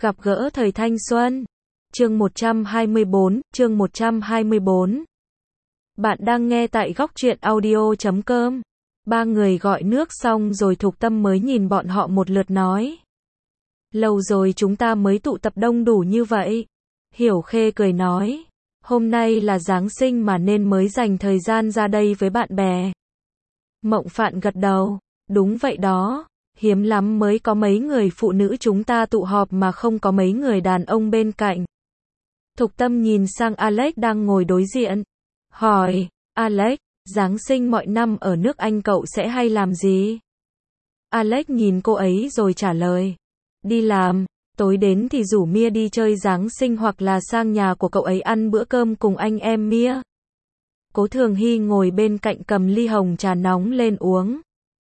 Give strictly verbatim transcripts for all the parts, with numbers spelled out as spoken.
Gặp gỡ thời thanh xuân. Chương một trăm hai mươi bốn, chương một trăm hai mươi bốn. Bạn đang nghe tại góc truyện audio chấm com. Ba người gọi nước xong rồi Thục Tâm mới nhìn bọn họ một lượt nói. Lâu rồi chúng ta mới tụ tập đông đủ như vậy. Hiểu Khê cười nói. Hôm nay là Giáng sinh mà nên mới dành thời gian ra đây với bạn bè. Mộng Phạn gật đầu. Đúng vậy đó. Hiếm lắm mới có mấy người phụ nữ chúng ta tụ họp mà không có mấy người đàn ông bên cạnh. Thục Tâm nhìn sang Alex đang ngồi đối diện. Hỏi, Alex, Giáng sinh mọi năm ở nước Anh cậu sẽ hay làm gì? Alex nhìn cô ấy rồi trả lời. Đi làm, tối đến thì rủ Mia đi chơi Giáng sinh hoặc là sang nhà của cậu ấy ăn bữa cơm cùng anh em Mia. Cố Thường Hy ngồi bên cạnh cầm ly hồng trà nóng lên uống.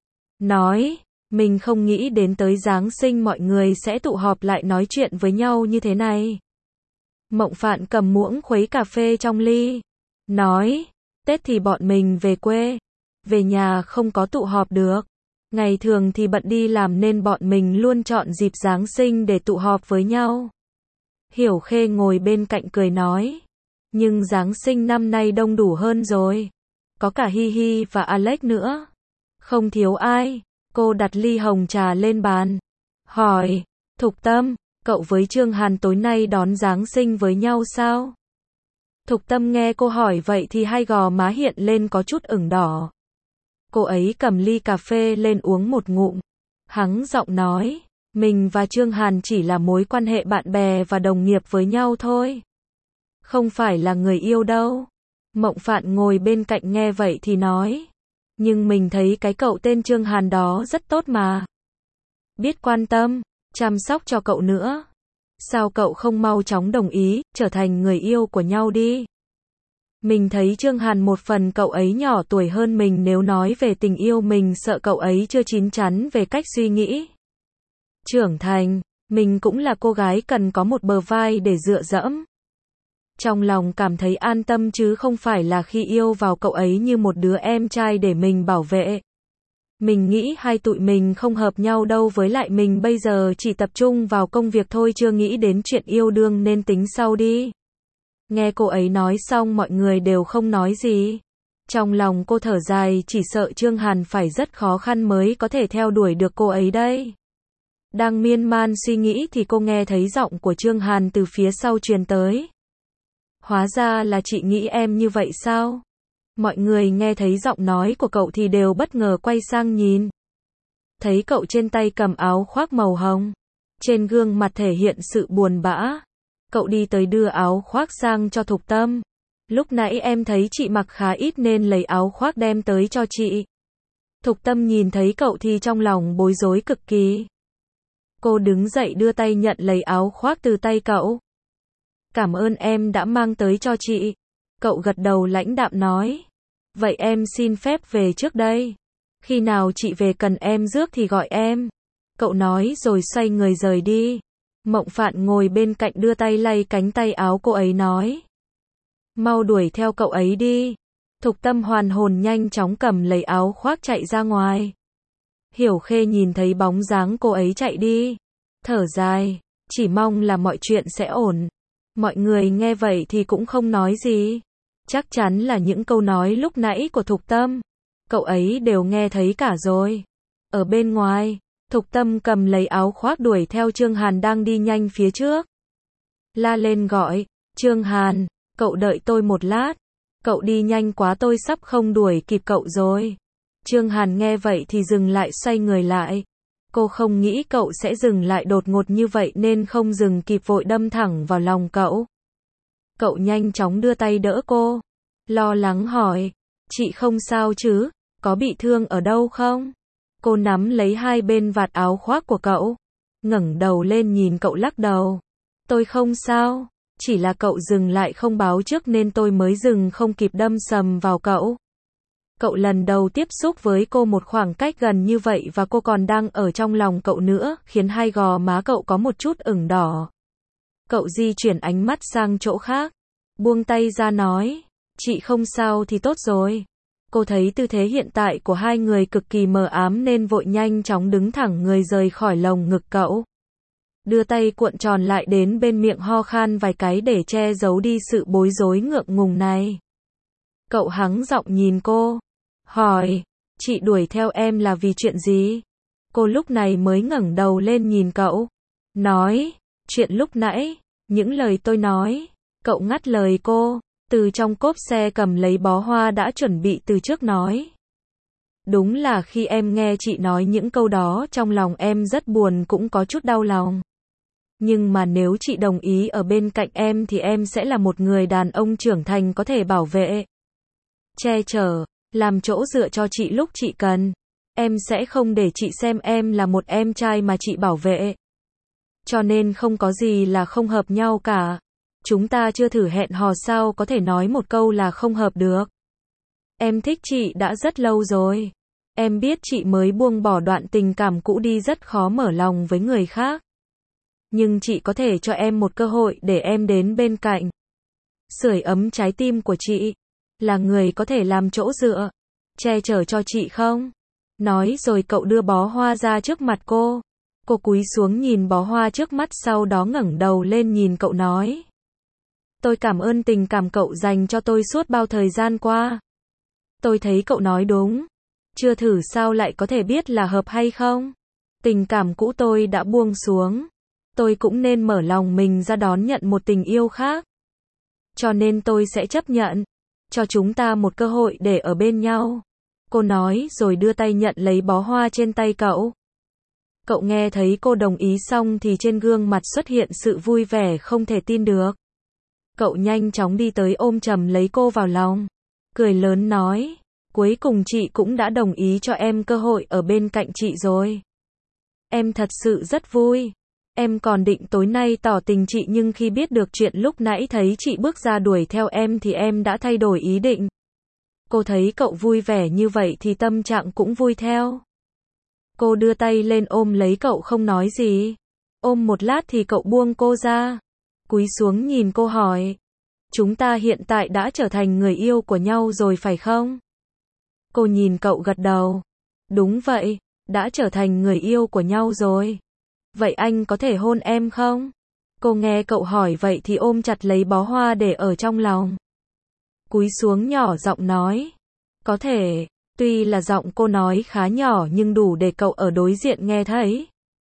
Nói, mình không nghĩ đến tới Giáng sinh mọi người sẽ tụ họp lại nói chuyện với nhau như thế này. Mộng Phạn cầm muỗng khuấy cà phê trong ly. Nói, Tết thì bọn mình về quê. Về nhà không có tụ họp được. Ngày thường thì bận đi làm nên bọn mình luôn chọn dịp Giáng sinh để tụ họp với nhau. Hiểu Khê ngồi bên cạnh cười nói. Nhưng Giáng sinh năm nay đông đủ hơn rồi. Có cả Hi Hi và Alex nữa. Không thiếu ai. Cô đặt ly hồng trà lên bàn. Hỏi, Thục Tâm, cậu với Trương Hàn tối nay đón Giáng sinh với nhau sao? Thục Tâm nghe cô hỏi vậy thì hai gò má hiện lên có chút ửng đỏ. Cô ấy cầm ly cà phê lên uống một ngụm. Hắng giọng nói, mình và Trương Hàn chỉ là mối quan hệ bạn bè và đồng nghiệp với nhau thôi. Không phải là người yêu đâu. Mộng Phạn ngồi bên cạnh nghe vậy thì nói. Nhưng mình thấy cái cậu tên Trương Hàn đó rất tốt mà. Biết quan tâm, chăm sóc cho cậu nữa. Sao cậu không mau chóng đồng ý, trở thành người yêu của nhau đi? Mình thấy Trương Hàn một phần cậu ấy nhỏ tuổi hơn mình, nếu nói về tình yêu mình sợ cậu ấy chưa chín chắn về cách suy nghĩ. Trưởng thành, mình cũng là cô gái cần có một bờ vai để dựa dẫm. Trong lòng cảm thấy an tâm chứ không phải là khi yêu vào cậu ấy như một đứa em trai để mình bảo vệ. Mình nghĩ hai tụi mình không hợp nhau đâu, với lại mình bây giờ chỉ tập trung vào công việc thôi, chưa nghĩ đến chuyện yêu đương nên tính sau đi. Nghe cô ấy nói xong mọi người đều không nói gì. Trong lòng cô thở dài, chỉ sợ Trương Hàn phải rất khó khăn mới có thể theo đuổi được cô ấy đây. Đang miên man suy nghĩ thì cô nghe thấy giọng của Trương Hàn từ phía sau truyền tới. Hóa ra là chị nghĩ em như vậy sao? Mọi người nghe thấy giọng nói của cậu thì đều bất ngờ quay sang nhìn. Thấy cậu trên tay cầm áo khoác màu hồng. Trên gương mặt thể hiện sự buồn bã. Cậu đi tới đưa áo khoác sang cho Thục Tâm. Lúc nãy em thấy chị mặc khá ít nên lấy áo khoác đem tới cho chị. Thục Tâm nhìn thấy cậu thì trong lòng bối rối cực kỳ. Cô đứng dậy đưa tay nhận lấy áo khoác từ tay cậu. Cảm ơn em đã mang tới cho chị. Cậu gật đầu lãnh đạm nói. Vậy em xin phép về trước đây. Khi nào chị về cần em rước thì gọi em. Cậu nói rồi xoay người rời đi. Mộng Phạn ngồi bên cạnh đưa tay lay cánh tay áo cô ấy nói. Mau đuổi theo cậu ấy đi. Thục Tâm hoàn hồn nhanh chóng cầm lấy áo khoác chạy ra ngoài. Hiểu Khê nhìn thấy bóng dáng cô ấy chạy đi. Thở dài, chỉ mong là mọi chuyện sẽ ổn. Mọi người nghe vậy thì cũng không nói gì. Chắc chắn là những câu nói lúc nãy của Thục Tâm. Cậu ấy đều nghe thấy cả rồi. Ở bên ngoài, Thục Tâm cầm lấy áo khoác đuổi theo Trương Hàn đang đi nhanh phía trước. La lên gọi, Trương Hàn, cậu đợi tôi một lát. Cậu đi nhanh quá tôi sắp không đuổi kịp cậu rồi. Trương Hàn nghe vậy thì dừng lại xoay người lại. Cô không nghĩ cậu sẽ dừng lại đột ngột như vậy nên không dừng kịp vội đâm thẳng vào lòng cậu. Cậu nhanh chóng đưa tay đỡ cô. Lo lắng hỏi, chị không sao chứ, có bị thương ở đâu không? Cô nắm lấy hai bên vạt áo khoác của cậu. Ngẩng đầu lên nhìn cậu lắc đầu. Tôi không sao, chỉ là cậu dừng lại không báo trước nên tôi mới dừng không kịp đâm sầm vào cậu. Cậu lần đầu tiếp xúc với cô một khoảng cách gần như vậy và cô còn đang ở trong lòng cậu nữa, khiến hai gò má cậu có một chút ửng đỏ. Cậu di chuyển ánh mắt sang chỗ khác. Buông tay ra nói, chị không sao thì tốt rồi. Cô thấy tư thế hiện tại của hai người cực kỳ mờ ám nên vội nhanh chóng đứng thẳng người rời khỏi lồng ngực cậu. đưa tay cuộn tròn lại đến bên miệng ho khan vài cái để che giấu đi sự bối rối ngượng ngùng này. Cậu hắng giọng nhìn cô, hỏi, chị đuổi theo em là vì chuyện gì? Cô lúc này mới ngẩng đầu lên nhìn cậu, nói, chuyện lúc nãy, những lời tôi nói. Cậu ngắt lời cô, từ trong cốp xe cầm lấy bó hoa đã chuẩn bị từ trước nói. Đúng là khi em nghe chị nói những câu đó trong lòng em rất buồn cũng có chút đau lòng. Nhưng mà nếu chị đồng ý ở bên cạnh em thì em sẽ là một người đàn ông trưởng thành có thể bảo vệ, che chở, làm chỗ dựa cho chị lúc chị cần. Em sẽ không để chị xem em là một em trai mà chị bảo vệ. Cho nên không có gì là không hợp nhau cả. Chúng ta chưa thử hẹn hò sao có thể nói một câu là không hợp được. Em thích chị đã rất lâu rồi. Em biết chị mới buông bỏ đoạn tình cảm cũ đi rất khó mở lòng với người khác. Nhưng chị có thể cho em một cơ hội để em đến bên cạnh, sưởi ấm trái tim của chị, là người có thể làm chỗ dựa, che chở cho chị không? Nói rồi cậu đưa bó hoa ra trước mặt cô. Cô cúi xuống nhìn bó hoa trước mắt sau đó ngẩng đầu lên nhìn cậu nói. Tôi cảm ơn tình cảm cậu dành cho tôi suốt bao thời gian qua. Tôi thấy cậu nói đúng. Chưa thử sao lại có thể biết là hợp hay không? Tình cảm cũ tôi đã buông xuống. Tôi cũng nên mở lòng mình ra đón nhận một tình yêu khác. Cho nên tôi sẽ chấp nhận. Cho chúng ta một cơ hội để ở bên nhau. Cô nói rồi đưa tay nhận lấy bó hoa trên tay cậu. Cậu nghe thấy cô đồng ý xong thì trên gương mặt xuất hiện sự vui vẻ không thể tin được. Cậu nhanh chóng đi tới ôm chầm lấy cô vào lòng. Cười lớn nói, cuối cùng chị cũng đã đồng ý cho em cơ hội ở bên cạnh chị rồi. Em thật sự rất vui. Em còn định tối nay tỏ tình chị nhưng khi biết được chuyện lúc nãy thấy chị bước ra đuổi theo em thì em đã thay đổi ý định. Cô thấy cậu vui vẻ như vậy thì tâm trạng cũng vui theo. Cô đưa tay lên ôm lấy cậu không nói gì. Ôm một lát thì cậu buông cô ra. Cúi xuống nhìn cô hỏi. Chúng ta hiện tại đã trở thành người yêu của nhau rồi phải không? Cô nhìn cậu gật đầu. Đúng vậy, đã trở thành người yêu của nhau rồi. Vậy anh có thể hôn em không? Cô nghe cậu hỏi vậy thì ôm chặt lấy bó hoa để ở trong lòng. Cúi xuống nhỏ giọng nói. Có thể, tuy là giọng cô nói khá nhỏ nhưng đủ để cậu ở đối diện nghe thấy.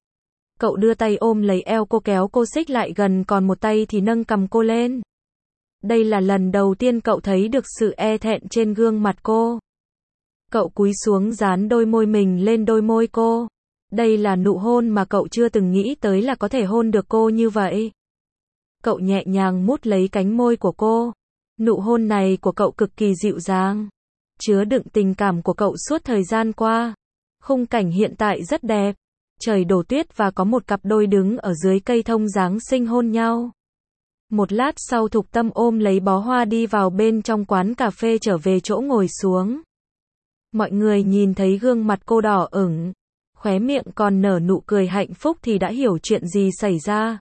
Cậu đưa tay ôm lấy eo cô kéo cô xích lại gần còn một tay thì nâng cằm cô lên. Đây là lần đầu tiên cậu thấy được sự e thẹn trên gương mặt cô. Cậu cúi xuống dán đôi môi mình lên đôi môi cô. Đây là nụ hôn mà cậu chưa từng nghĩ tới là có thể hôn được cô như vậy. Cậu nhẹ nhàng mút lấy cánh môi của cô. Nụ hôn này của cậu cực kỳ dịu dàng, chứa đựng tình cảm của cậu suốt thời gian qua. Khung cảnh hiện tại rất đẹp. Trời đổ tuyết và có một cặp đôi đứng ở dưới cây thông Giáng sinh hôn nhau. Một lát sau Thục Tâm ôm lấy bó hoa đi vào bên trong quán cà phê trở về chỗ ngồi xuống. Mọi người nhìn thấy gương mặt cô đỏ ửng, khóe miệng còn nở nụ cười hạnh phúc thì đã hiểu chuyện gì xảy ra.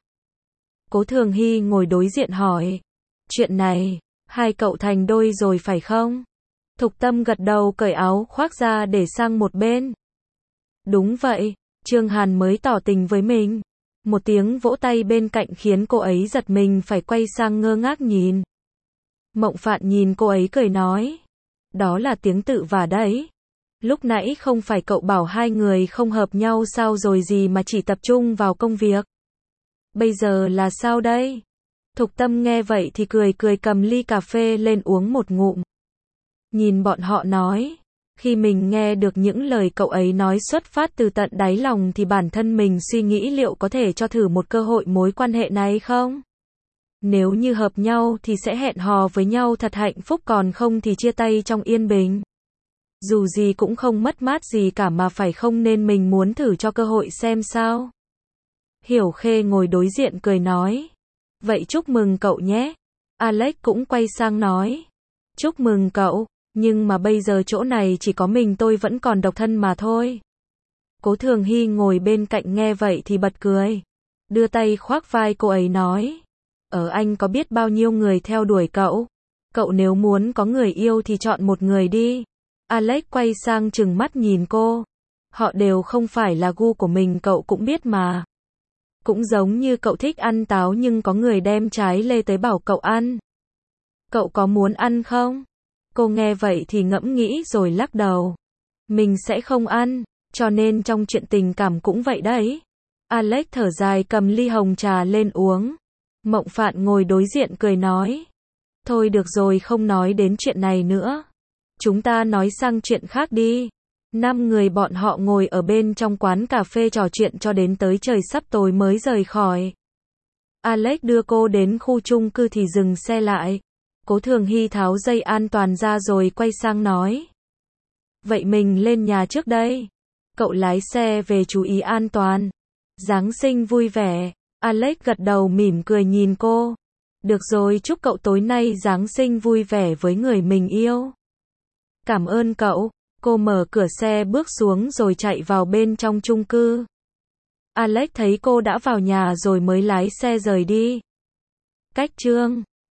Cố Thường Hy ngồi đối diện hỏi. Chuyện này, hai cậu thành đôi rồi phải không? Thục Tâm gật đầu cởi áo khoác ra để sang một bên. Đúng vậy, Trương Hàn mới tỏ tình với mình. Một tiếng vỗ tay bên cạnh khiến cô ấy giật mình phải quay sang ngơ ngác nhìn. Mộng Phạn nhìn cô ấy cười nói. Đó là tiếng tự vả đấy. Lúc nãy không phải cậu bảo hai người không hợp nhau sao rồi gì mà chỉ tập trung vào công việc. Bây giờ là sao đây? Thục Tâm nghe vậy thì cười cười cầm ly cà phê lên uống một ngụm. Nhìn bọn họ nói. Khi mình nghe được những lời cậu ấy nói xuất phát từ tận đáy lòng thì bản thân mình suy nghĩ liệu có thể cho thử một cơ hội mối quan hệ này không? Nếu như hợp nhau thì sẽ hẹn hò với nhau thật hạnh phúc còn không thì chia tay trong yên bình. Dù gì cũng không mất mát gì cả mà phải không nên mình muốn thử cho cơ hội xem sao. Hiểu Khê ngồi đối diện cười nói. Vậy chúc mừng cậu nhé. Alex cũng quay sang nói. Chúc mừng cậu. Nhưng mà bây giờ chỗ này chỉ có mình tôi vẫn còn độc thân mà thôi. Cố Thường Hy ngồi bên cạnh nghe vậy thì bật cười. Đưa tay khoác vai cô ấy nói. Ở anh có biết bao nhiêu người theo đuổi cậu. Cậu nếu muốn có người yêu thì chọn một người đi. Alex quay sang trừng mắt nhìn cô. Họ đều không phải là gu của mình cậu cũng biết mà. Cũng giống như cậu thích ăn táo nhưng có người đem trái lê tới bảo cậu ăn. Cậu có muốn ăn không? Cô nghe vậy thì ngẫm nghĩ rồi lắc đầu. Mình sẽ không ăn, cho nên trong chuyện tình cảm cũng vậy đấy. Alex thở dài cầm ly hồng trà lên uống. Mộng Phạn ngồi đối diện cười nói. Thôi được rồi, không nói đến chuyện này nữa. Chúng ta nói sang chuyện khác đi. Năm người bọn họ ngồi ở bên trong quán cà phê trò chuyện cho đến tới trời sắp tối mới rời khỏi. Alex đưa cô đến khu chung cư thì dừng xe lại. Cố Thường Hy tháo dây an toàn ra rồi quay sang nói. Vậy mình lên nhà trước đây. Cậu lái xe về chú ý an toàn. Giáng sinh vui vẻ. Alex gật đầu mỉm cười nhìn cô. Được rồi, chúc cậu tối nay Giáng sinh vui vẻ với người mình yêu. Cảm ơn cậu. Cô mở cửa xe bước xuống rồi chạy vào bên trong chung cư. Alex thấy cô đã vào nhà rồi mới lái xe rời đi. Cách chương